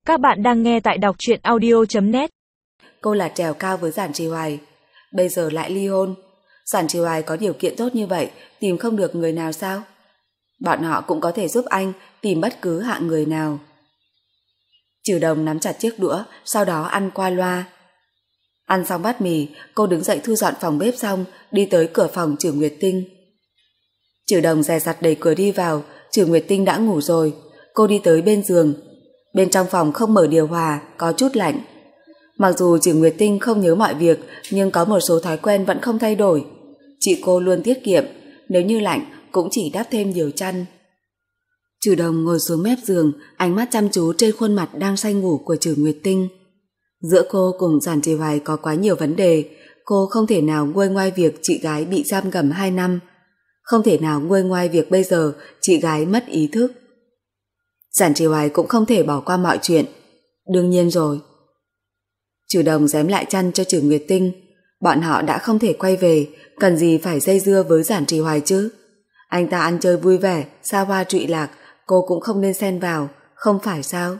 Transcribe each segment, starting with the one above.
Các bạn đang nghe tại đọc truyện audio.net. Cô là trèo cao với Giản Trì Hoài, bây giờ lại ly hôn. Giản Trì Hoài có điều kiện tốt như vậy, tìm không được người nào sao? Bọn họ cũng có thể giúp anh tìm bất cứ hạng người nào. Trừ Đồng nắm chặt chiếc đũa, sau đó ăn qua loa. Ăn xong bát mì, cô đứng dậy thu dọn phòng bếp xong, đi tới cửa phòng Trừ Nguyệt Tinh. Trừ Đồng dè dặt đẩy cửa đi vào, Trừ Nguyệt Tinh đã ngủ rồi. Cô đi tới bên giường. Bên trong phòng không mở điều hòa, có chút lạnh. Mặc dù Trừ Nguyệt Tinh không nhớ mọi việc, nhưng có một số thói quen vẫn không thay đổi. Chị cô luôn tiết kiệm, nếu như lạnh cũng chỉ đắp thêm nhiều chăn. Trừ Đồng ngồi xuống mép giường, ánh mắt chăm chú trên khuôn mặt đang say ngủ của Trừ Nguyệt Tinh. Giữa cô cùng Giản Trì Hoài có quá nhiều vấn đề, cô không thể nào nguôi ngoai việc chị gái bị giam cầm 2 năm, không thể nào nguôi ngoai việc bây giờ chị gái mất ý thức. Giản Trì Hoài cũng không thể bỏ qua mọi chuyện. Đương nhiên rồi. Trừ Đồng giém lại chăn cho Trừ Nguyệt Tinh. Bọn họ đã không thể quay về, cần gì phải dây dưa với Giản Trì Hoài chứ? Anh ta ăn chơi vui vẻ, xa hoa trụy lạc, cô cũng không nên xen vào, không phải sao?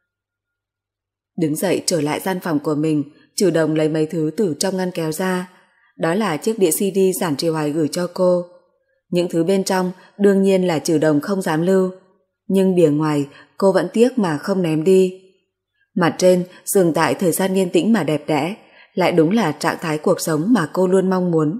Đứng dậy trở lại gian phòng của mình, Trừ Đồng lấy mấy thứ từ trong ngăn kéo ra. Đó là chiếc đĩa CD Giản Trì Hoài gửi cho cô. Những thứ bên trong đương nhiên là Trừ Đồng không dám lưu, nhưng bìa ngoài cô vẫn tiếc mà không ném đi. Mặt trên dừng tại thời gian yên tĩnh mà đẹp đẽ, lại đúng là trạng thái cuộc sống mà cô luôn mong muốn.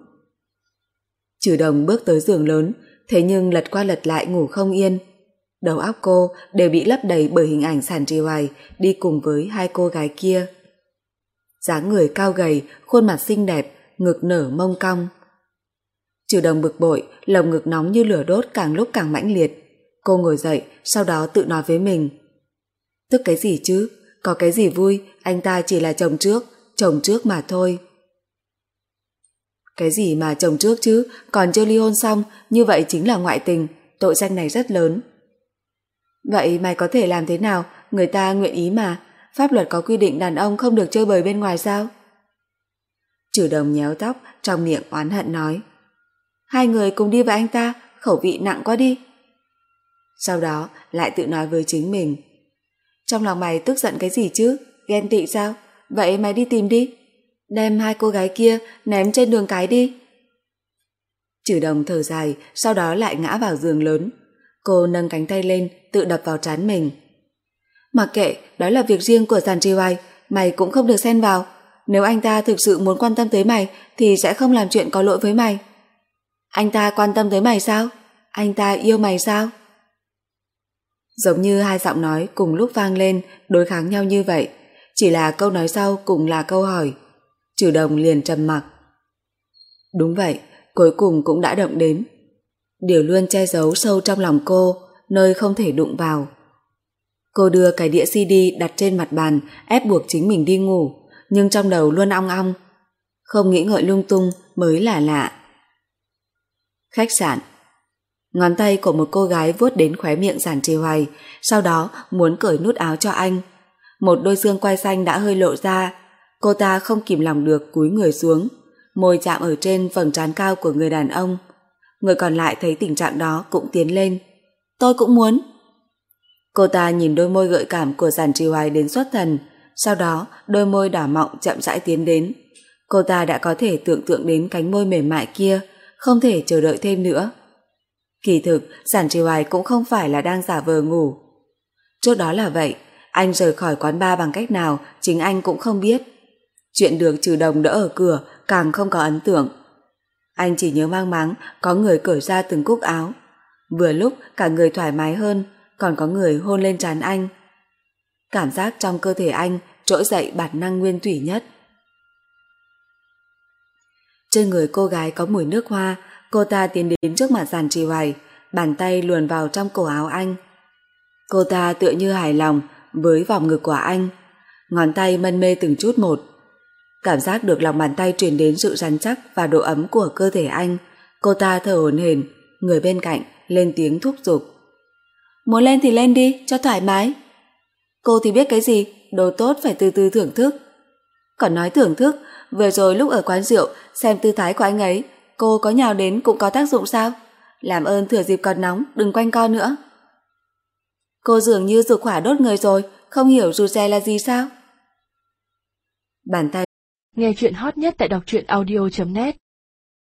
Trừ Đồng bước tới giường lớn, thế nhưng lật qua lật lại ngủ không yên. Đầu óc cô đều bị lấp đầy bởi hình ảnh Giản Trì Hoài đi cùng với hai cô gái kia. Dáng người cao gầy, khuôn mặt xinh đẹp, ngực nở mông cong. Trừ Đồng bực bội, lồng ngực nóng như lửa đốt càng lúc càng mãnh liệt. Cô ngồi dậy, sau đó tự nói với mình. Tức cái gì chứ? Có cái gì vui, anh ta chỉ là chồng trước mà thôi. Cái gì mà chồng trước chứ, còn chưa ly hôn xong, như vậy chính là ngoại tình, tội danh này rất lớn. Vậy mày có thể làm thế nào, người ta nguyện ý mà, pháp luật có quy định đàn ông không được chơi bời bên ngoài sao? Trừ Đồng nhéo tóc, trong miệng oán hận nói. Hai người cùng đi với anh ta, khẩu vị nặng quá đi. Sau đó lại tự nói với chính mình. Trong lòng mày tức giận cái gì chứ, ghen tị sao? Vậy mày đi tìm đi, đem hai cô gái kia ném trên đường cái đi. Trừ Đồng thở dài, sau đó lại ngã vào giường lớn. Cô nâng cánh tay lên, tự đập vào trán mình. Mặc kệ, đó là việc riêng của Giản Trì Hoài, mày cũng không được xen vào. Nếu anh ta thực sự muốn quan tâm tới mày thì sẽ không làm chuyện có lỗi với mày. Anh ta quan tâm tới mày sao? Anh ta yêu mày sao? Giống như hai giọng nói cùng lúc vang lên, đối kháng nhau như vậy, chỉ là câu nói sau cùng là câu hỏi. Trừ Đồng liền trầm mặc. Đúng vậy, cuối cùng cũng đã động đến. Điều luôn che giấu sâu trong lòng cô, nơi không thể đụng vào. Cô đưa cái đĩa CD đặt trên mặt bàn, ép buộc chính mình đi ngủ, nhưng trong đầu luôn ong ong. Không nghĩ ngợi lung tung mới là lạ. Khách sạn. Ngón tay của một cô gái vuốt đến khóe miệng Giản Trì Hoài, sau đó muốn cởi nút áo cho anh. Một đôi xương quai xanh đã hơi lộ ra, cô ta không kìm lòng được cúi người xuống, môi chạm ở trên vầng trán cao của người đàn ông. Người còn lại thấy tình trạng đó cũng tiến lên. Tôi cũng muốn. Cô ta nhìn đôi môi gợi cảm của Giản Trì Hoài đến xuất thần, sau đó đôi môi đỏ mọng chậm rãi tiến đến. Cô ta đã có thể tưởng tượng đến cánh môi mềm mại kia, không thể chờ đợi thêm nữa. Kỳ thực, Giản Trì Hoài cũng không phải là đang giả vờ ngủ. Trước đó là vậy, anh rời khỏi quán bar bằng cách nào chính anh cũng không biết. Chuyện được Trừ Đồng đỡ ở cửa càng không có ấn tượng. Anh chỉ nhớ mang máng có người cởi ra từng cúc áo. Vừa lúc cả người thoải mái hơn, còn có người hôn lên trán anh. Cảm giác trong cơ thể anh trỗi dậy bản năng nguyên thủy nhất. Trên người cô gái có mùi nước hoa, cô ta tiến đến trước mặt Giản Trì Hoài, bàn tay luồn vào trong cổ áo anh. Cô ta tựa như hài lòng với vòng ngực của anh, ngón tay mân mê từng chút một. Cảm giác được lòng bàn tay truyền đến sự rắn chắc và độ ấm của cơ thể anh, cô ta thở hổn hển, người bên cạnh lên tiếng thúc giục. Muốn lên thì lên đi, cho thoải mái. Cô thì biết cái gì, đồ tốt phải từ từ thưởng thức. Còn nói thưởng thức, vừa rồi lúc ở quán rượu xem tư thái của anh ấy, cô có nhào đến cũng có tác dụng sao? Làm ơn thừa dịp còn nóng, đừng quanh co nữa. Cô dường như dục hỏa đốt người rồi, không hiểu rụt rè là gì sao? Bàn tay. Nghe chuyện hot nhất tại đọc truyện audio.net